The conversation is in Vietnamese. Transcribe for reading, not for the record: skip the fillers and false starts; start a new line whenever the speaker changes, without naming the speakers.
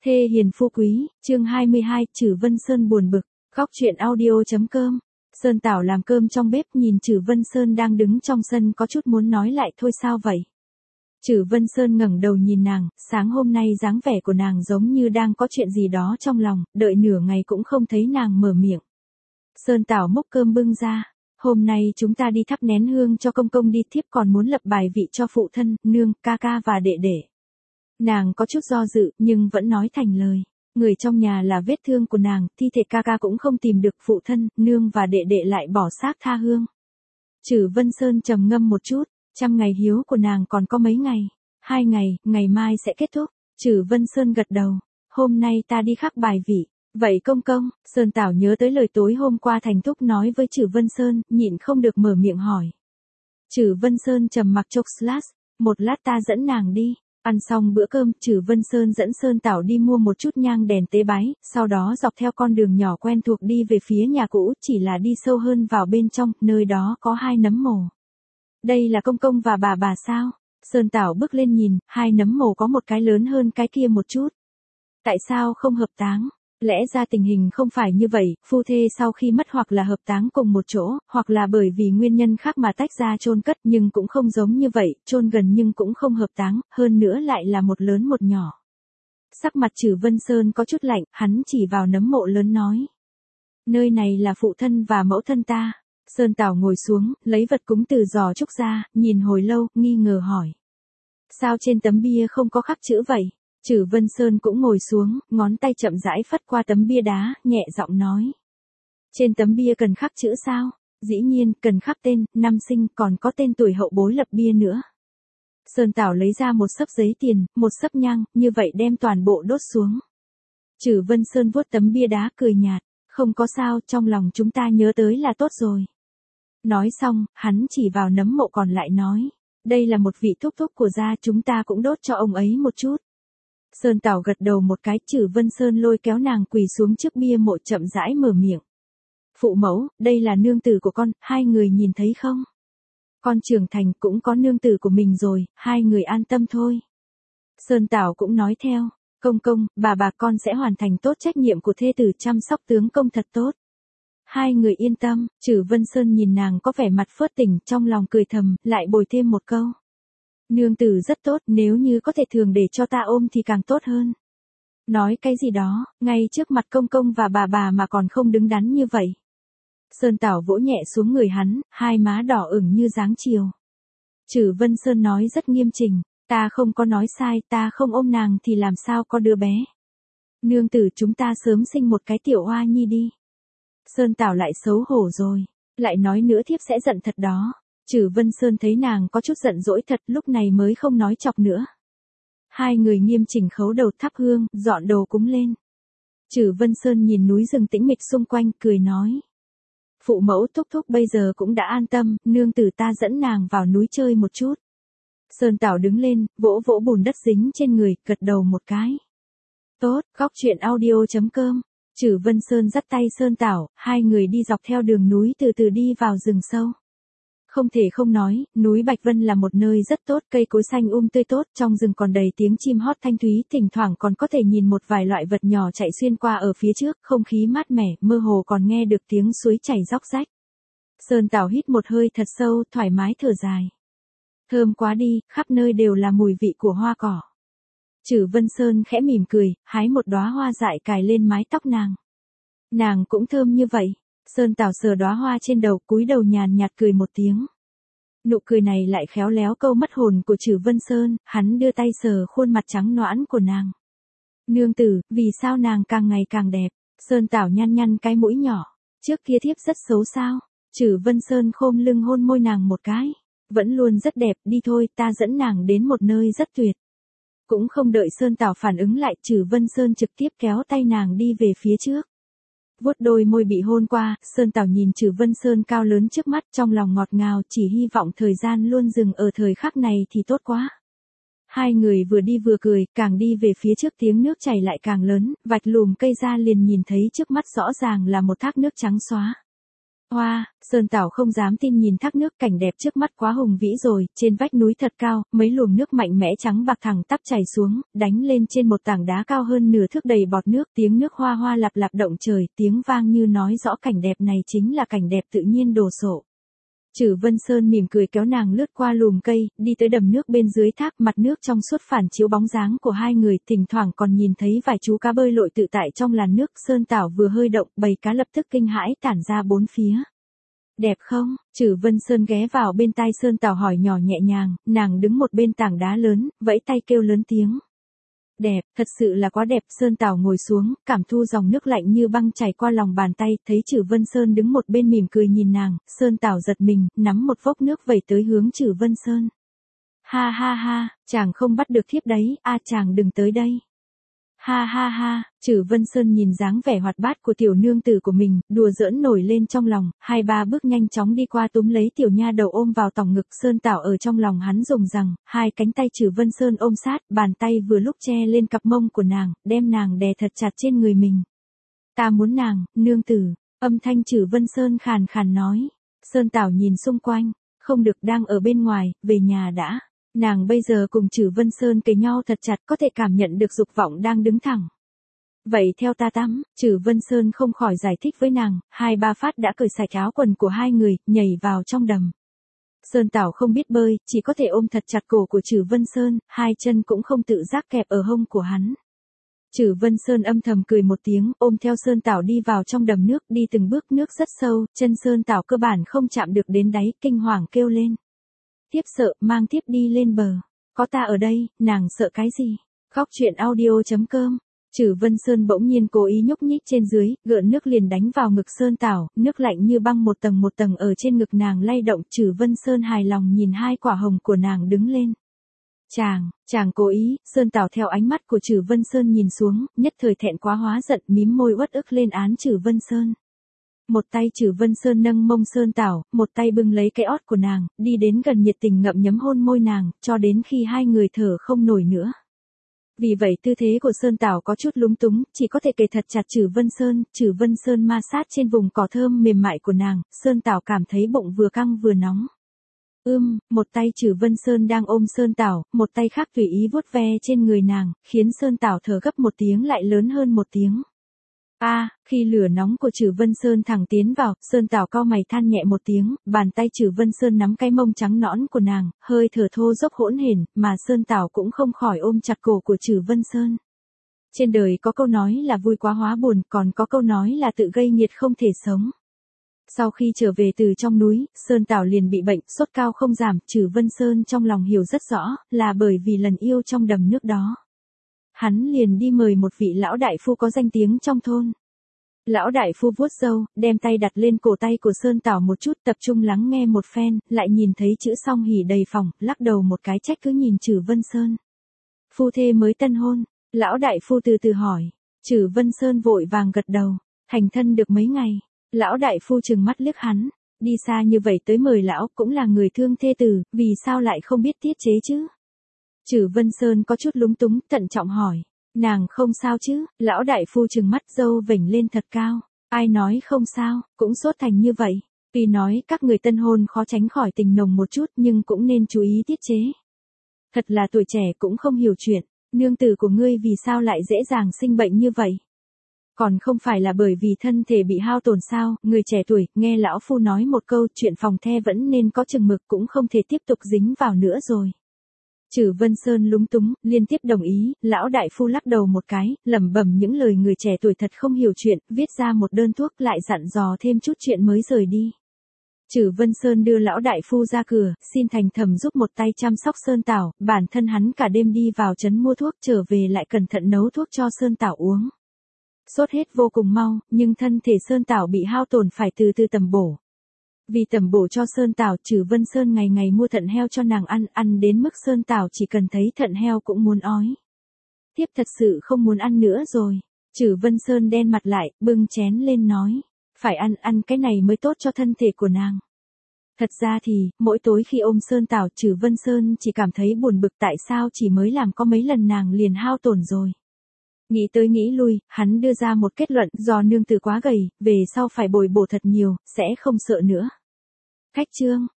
Thê hiền phu quý, chương 22, Trử Vân Sơn buồn bực, góc truyện audio.com. Sơn Tảo làm cơm trong bếp nhìn Trử Vân Sơn đang đứng trong sân có chút muốn nói lại thôi sao vậy. Trử Vân Sơn ngẩng đầu nhìn nàng, sáng hôm nay dáng vẻ của nàng giống như đang có chuyện gì đó trong lòng, đợi nửa ngày cũng không thấy nàng mở miệng. Sơn Tảo múc cơm bưng ra, hôm nay chúng ta đi thắp nén hương cho công công đi, thiếp còn muốn lập bài vị cho phụ thân, nương, ca ca và đệ đệ. Nàng có chút do dự, nhưng vẫn nói thành lời. Người trong nhà là vết thương của nàng, thi thể ca ca cũng không tìm được, phụ thân, nương và đệ đệ lại bỏ xác tha hương. Trử Vân Sơn trầm ngâm một chút, 100 ngày hiếu của nàng còn có mấy ngày? 2 ngày, ngày mai sẽ kết thúc. Trử Vân Sơn gật đầu, hôm nay ta đi khắc bài vị. Vậy công công, Sơn Tảo nhớ tới lời tối hôm qua Thành Thúc nói với Trử Vân Sơn, nhịn không được mở miệng hỏi. Trử Vân Sơn trầm mặc chốc slash, một lát ta dẫn nàng đi. Ăn xong bữa cơm, Trử Vân Sơn dẫn Sơn Tảo đi mua một chút nhang đèn tế bái, sau đó dọc theo con đường nhỏ quen thuộc đi về phía nhà cũ, chỉ là đi sâu hơn vào bên trong, nơi đó có 2 nấm mồ. Đây là công công và bà sao? Sơn Tảo bước lên nhìn, 2 nấm mồ có một cái lớn hơn cái kia một chút. Tại sao không hợp táng? Lẽ ra tình hình không phải như vậy, phu thê sau khi mất hoặc là hợp táng cùng một chỗ, hoặc là bởi vì nguyên nhân khác mà tách ra chôn cất, nhưng cũng không giống như vậy, chôn gần nhưng cũng không hợp táng, hơn nữa lại là một lớn một nhỏ. Sắc mặt Trử Vân Sơn có chút lạnh, hắn chỉ vào nấm mộ lớn nói. Nơi này là phụ thân và mẫu thân ta. Sơn Tảo ngồi xuống, lấy vật cúng từ giò trúc ra, nhìn hồi lâu, nghi ngờ hỏi. Sao trên tấm bia không có khắc chữ vậy? Trử Vân Sơn cũng ngồi xuống, ngón tay chậm rãi phất qua tấm bia đá, nhẹ giọng nói. Trên tấm bia cần khắc chữ sao? Dĩ nhiên, cần khắc tên, năm sinh, còn có tên tuổi hậu bối lập bia nữa. Sơn Tảo lấy ra một xấp giấy tiền, một xấp nhang, như vậy đem toàn bộ đốt xuống. Trử Vân Sơn vuốt tấm bia đá cười nhạt, không có sao, trong lòng chúng ta nhớ tới là tốt rồi. Nói xong, hắn chỉ vào nấm mộ còn lại nói. Đây là một vị thúc thúc của gia, chúng ta cũng đốt cho ông ấy một chút. Sơn Tảo gật đầu một cái, Trử Vân Sơn lôi kéo nàng quỳ xuống trước bia mộ chậm rãi mở miệng. Phụ mẫu, đây là nương tử của con, 2 người nhìn thấy không? Con trưởng thành cũng có nương tử của mình rồi, 2 người an tâm thôi. Sơn Tảo cũng nói theo, công công, bà con sẽ hoàn thành tốt trách nhiệm của thê tử chăm sóc tướng công thật tốt. 2 người yên tâm, Trử Vân Sơn nhìn nàng có vẻ mặt phớt tỉnh, trong lòng cười thầm, lại bồi thêm một câu. Nương tử rất tốt, nếu như có thể thường để cho ta ôm thì càng tốt hơn. Nói cái gì đó, ngay trước mặt công công và bà mà còn không đứng đắn như vậy. Sơn Tảo vỗ nhẹ xuống người hắn, 2 má đỏ ửng như dáng chiều. Trử Vân Sơn nói rất nghiêm chỉnh, ta không có nói sai, ta không ôm nàng thì làm sao có đứa bé. Nương tử chúng ta sớm sinh một cái tiểu hoa nhi đi. Sơn Tảo lại xấu hổ rồi, lại nói nữa thiếp sẽ giận thật đó. Trử Vân Sơn thấy nàng có chút giận dỗi thật, lúc này mới không nói chọc nữa. 2 người nghiêm chỉnh khấu đầu thắp hương, dọn đồ cúng lên. Trử Vân Sơn nhìn núi rừng tĩnh mịch xung quanh, cười nói. Phụ mẫu thúc thúc bây giờ cũng đã an tâm, nương tử ta dẫn nàng vào núi chơi một chút. Sơn Tảo đứng lên, vỗ vỗ bùn đất dính trên người, gật đầu một cái. Tốt, góc truyện audio.com. Trử Vân Sơn dắt tay Sơn Tảo, 2 người đi dọc theo đường núi từ từ đi vào rừng sâu. Không thể không nói, núi Bạch Vân là một nơi rất tốt, cây cối xanh tươi tốt, trong rừng còn đầy tiếng chim hót thanh thúy, thỉnh thoảng còn có thể nhìn một vài loại vật nhỏ chạy xuyên qua ở phía trước, không khí mát mẻ, mơ hồ còn nghe được tiếng suối chảy róc rách. Sơn Tảo hít một hơi thật sâu, thoải mái thở dài. Thơm quá đi, khắp nơi đều là mùi vị của hoa cỏ. Trử Vân Sơn khẽ mỉm cười, hái một đóa hoa dại cài lên mái tóc nàng. Nàng cũng thơm như vậy. Sơn Tảo sờ đóa hoa trên đầu, cúi đầu nhàn nhạt cười một tiếng. Nụ cười này lại khéo léo câu mất hồn của Trử Vân Sơn, hắn đưa tay sờ khuôn mặt trắng nõn của nàng. Nương tử, vì sao nàng càng ngày càng đẹp? Sơn Tảo nhăn nhăn cái mũi nhỏ. Trước kia thiếp rất xấu sao? Trử Vân Sơn khom lưng hôn môi nàng một cái. Vẫn luôn rất đẹp, đi thôi, ta dẫn nàng đến một nơi rất tuyệt. Cũng không đợi Sơn Tảo phản ứng lại, Trử Vân Sơn trực tiếp kéo tay nàng đi về phía trước. Vuốt đôi môi bị hôn qua, Sơn Tảo nhìn Trử Vân Sơn cao lớn trước mắt, trong lòng ngọt ngào, chỉ hy vọng thời gian luôn dừng ở thời khắc này thì tốt quá. 2 người vừa đi vừa cười, càng đi về phía trước tiếng nước chảy lại càng lớn, vạch lùm cây ra liền nhìn thấy trước mắt rõ ràng là một thác nước trắng xóa. Hoa, Sơn Tảo không dám tin nhìn thác nước, cảnh đẹp trước mắt quá hùng vĩ rồi, trên vách núi thật cao, mấy luồng nước mạnh mẽ trắng bạc thẳng tắp chảy xuống, đánh lên trên một tảng đá cao hơn nửa thước đầy bọt nước, tiếng nước hoa hoa lạp lạp động trời, tiếng vang như nói rõ cảnh đẹp này chính là cảnh đẹp tự nhiên đồ sộ. Trử Vân Sơn mỉm cười kéo nàng lướt qua lùm cây, đi tới đầm nước bên dưới thác, mặt nước trong suốt phản chiếu bóng dáng của hai người, thỉnh thoảng còn nhìn thấy vài chú cá bơi lội tự tại trong làn nước. Sơn Tảo vừa hơi động, bầy cá lập tức kinh hãi tản ra bốn phía. Đẹp không? Trử Vân Sơn ghé vào bên tai Sơn Tảo hỏi nhỏ nhẹ nhàng, nàng đứng một bên tảng đá lớn, vẫy tay kêu lớn tiếng. Đẹp, thật sự là quá đẹp. Sơn Tảo ngồi xuống, cảm thu dòng nước lạnh như băng chảy qua lòng bàn tay, thấy Trử Vân Sơn đứng một bên mỉm cười nhìn nàng, Sơn Tảo giật mình, nắm một vốc nước vẩy tới hướng Trử Vân Sơn. Ha ha ha, chàng không bắt được thiếp đấy, chàng đừng tới đây. Ha ha ha, Trử Vân Sơn nhìn dáng vẻ hoạt bát của tiểu nương tử của mình, đùa giỡn nổi lên trong lòng, hai ba bước nhanh chóng đi qua túm lấy tiểu nha đầu ôm vào tòng ngực. Sơn Tảo ở trong lòng hắn dùng rằng, hai cánh tay Trử Vân Sơn ôm sát, bàn tay vừa lúc che lên cặp mông của nàng, đem nàng đè thật chặt trên người mình. Ta muốn nàng, nương tử, âm thanh Trử Vân Sơn khàn khàn nói. Sơn Tảo nhìn xung quanh, không được, đang ở bên ngoài, về nhà đã. Nàng bây giờ cùng Trử Vân Sơn kề nhau thật chặt, có thể cảm nhận được dục vọng đang đứng thẳng. Vậy theo ta tắm, Trử Vân Sơn không khỏi giải thích với nàng, hai ba phát đã cởi sạch áo quần của hai người, nhảy vào trong đầm. Sơn Tảo không biết bơi, chỉ có thể ôm thật chặt cổ của Trử Vân Sơn, hai chân cũng không tự giác kẹp ở hông của hắn. Trử Vân Sơn âm thầm cười một tiếng, ôm theo Sơn Tảo đi vào trong đầm nước, đi từng bước, nước rất sâu, chân Sơn Tảo cơ bản không chạm được đến đáy, kinh hoàng kêu lên. Tiếp sợ, mang tiếp đi lên bờ. Có ta ở đây, nàng sợ cái gì? Khóc chuyện audio.com. Trử Vân Sơn bỗng nhiên cố ý nhúc nhích trên dưới, gợn nước liền đánh vào ngực Sơn Tảo, nước lạnh như băng một tầng ở trên ngực nàng lay động. Trử Vân Sơn hài lòng nhìn hai quả hồng của nàng đứng lên. Chàng cố ý. Sơn Tảo theo ánh mắt của Trử Vân Sơn nhìn xuống, nhất thời thẹn quá hóa giận, mím môi uất ức lên án Trử Vân Sơn. Một tay Trử Vân Sơn nâng mông Sơn Tảo, một tay bưng lấy cái ót của nàng, đi đến gần nhiệt tình ngậm nhấm hôn môi nàng, cho đến khi hai người thở không nổi nữa. Vì vậy tư thế của Sơn Tảo có chút lúng túng, chỉ có thể kề thật chặt Trử Vân Sơn. Trử Vân Sơn ma sát trên vùng cỏ thơm mềm mại của nàng, Sơn Tảo cảm thấy bụng vừa căng vừa nóng. Một tay Trử Vân Sơn đang ôm Sơn Tảo, một tay khác tùy ý vuốt ve trên người nàng, khiến Sơn Tảo thở gấp một tiếng lại lớn hơn một tiếng. Khi lửa nóng của Trử Vân Sơn thẳng tiến vào, Sơn Tảo cau mày than nhẹ một tiếng, bàn tay Trử Vân Sơn nắm cái mông trắng nõn của nàng, hơi thở thô dốc hỗn hển, mà Sơn Tảo cũng không khỏi ôm chặt cổ của Trử Vân Sơn. Trên đời có câu nói là vui quá hóa buồn, còn có câu nói là tự gây nghiệt không thể sống. Sau khi trở về từ trong núi, Sơn Tảo liền bị bệnh, sốt cao không giảm. Trử Vân Sơn trong lòng hiểu rất rõ, là bởi vì lần yêu trong đầm nước đó. Hắn liền đi mời một vị lão đại phu có danh tiếng trong thôn. Lão đại phu vuốt râu, đem tay đặt lên cổ tay của Sơn Tảo một chút, tập trung lắng nghe một phen, lại nhìn thấy chữ song hỉ đầy phòng, lắc đầu một cái trách cứ nhìn Trử Vân Sơn. Phu thê mới tân hôn, lão đại phu từ từ hỏi. Trử Vân Sơn vội vàng gật đầu, thành thân được mấy ngày. Lão đại phu trừng mắt liếc hắn, đi xa như vậy tới mời lão, cũng là người thương thê tử, vì sao lại không biết tiết chế chứ? Trử Vân Sơn có chút lúng túng, thận trọng hỏi. Nàng không sao chứ? Lão đại phu trừng mắt, râu vểnh lên thật cao. Ai nói không sao, cũng sốt thành như vậy. Tuy nói các người tân hôn khó tránh khỏi tình nồng một chút, nhưng cũng nên chú ý tiết chế. Thật là tuổi trẻ cũng không hiểu chuyện, nương tử của ngươi vì sao lại dễ dàng sinh bệnh như vậy? Còn không phải là bởi vì thân thể bị hao tổn sao? Người trẻ tuổi, nghe lão phu nói một câu, chuyện phòng the vẫn nên có chừng mực, cũng không thể tiếp tục dính vào nữa rồi. Trử Vân Sơn lúng túng, liên tiếp đồng ý. Lão đại phu lắc đầu một cái, lẩm bẩm những lời người trẻ tuổi thật không hiểu chuyện, viết ra một đơn thuốc, lại dặn dò thêm chút chuyện mới rời đi. Trử Vân Sơn đưa lão đại phu ra cửa, xin thành thầm giúp một tay chăm sóc Sơn Tảo, bản thân hắn cả đêm đi vào trấn mua thuốc, trở về lại cẩn thận nấu thuốc cho Sơn Tảo uống. Sốt hết vô cùng mau, nhưng thân thể Sơn Tảo bị hao tổn, phải từ từ tầm bổ. Vì tầm bổ cho Sơn Tảo, Trử Vân Sơn ngày ngày mua thận heo cho nàng ăn đến mức Sơn Tảo chỉ cần thấy thận heo cũng muốn ói. Tiếp thật sự không muốn ăn nữa rồi. Trử Vân Sơn đen mặt lại, bưng chén lên nói. Phải ăn cái này mới tốt cho thân thể của nàng. Thật ra thì, mỗi tối khi ôm Sơn Tảo, Trử Vân Sơn chỉ cảm thấy buồn bực, tại sao chỉ mới làm có mấy lần nàng liền hao tổn rồi. Nghĩ tới nghĩ lui, hắn đưa ra một kết luận do nương tử quá gầy, về sau phải bồi bổ thật nhiều, sẽ không sợ nữa. Khách trương,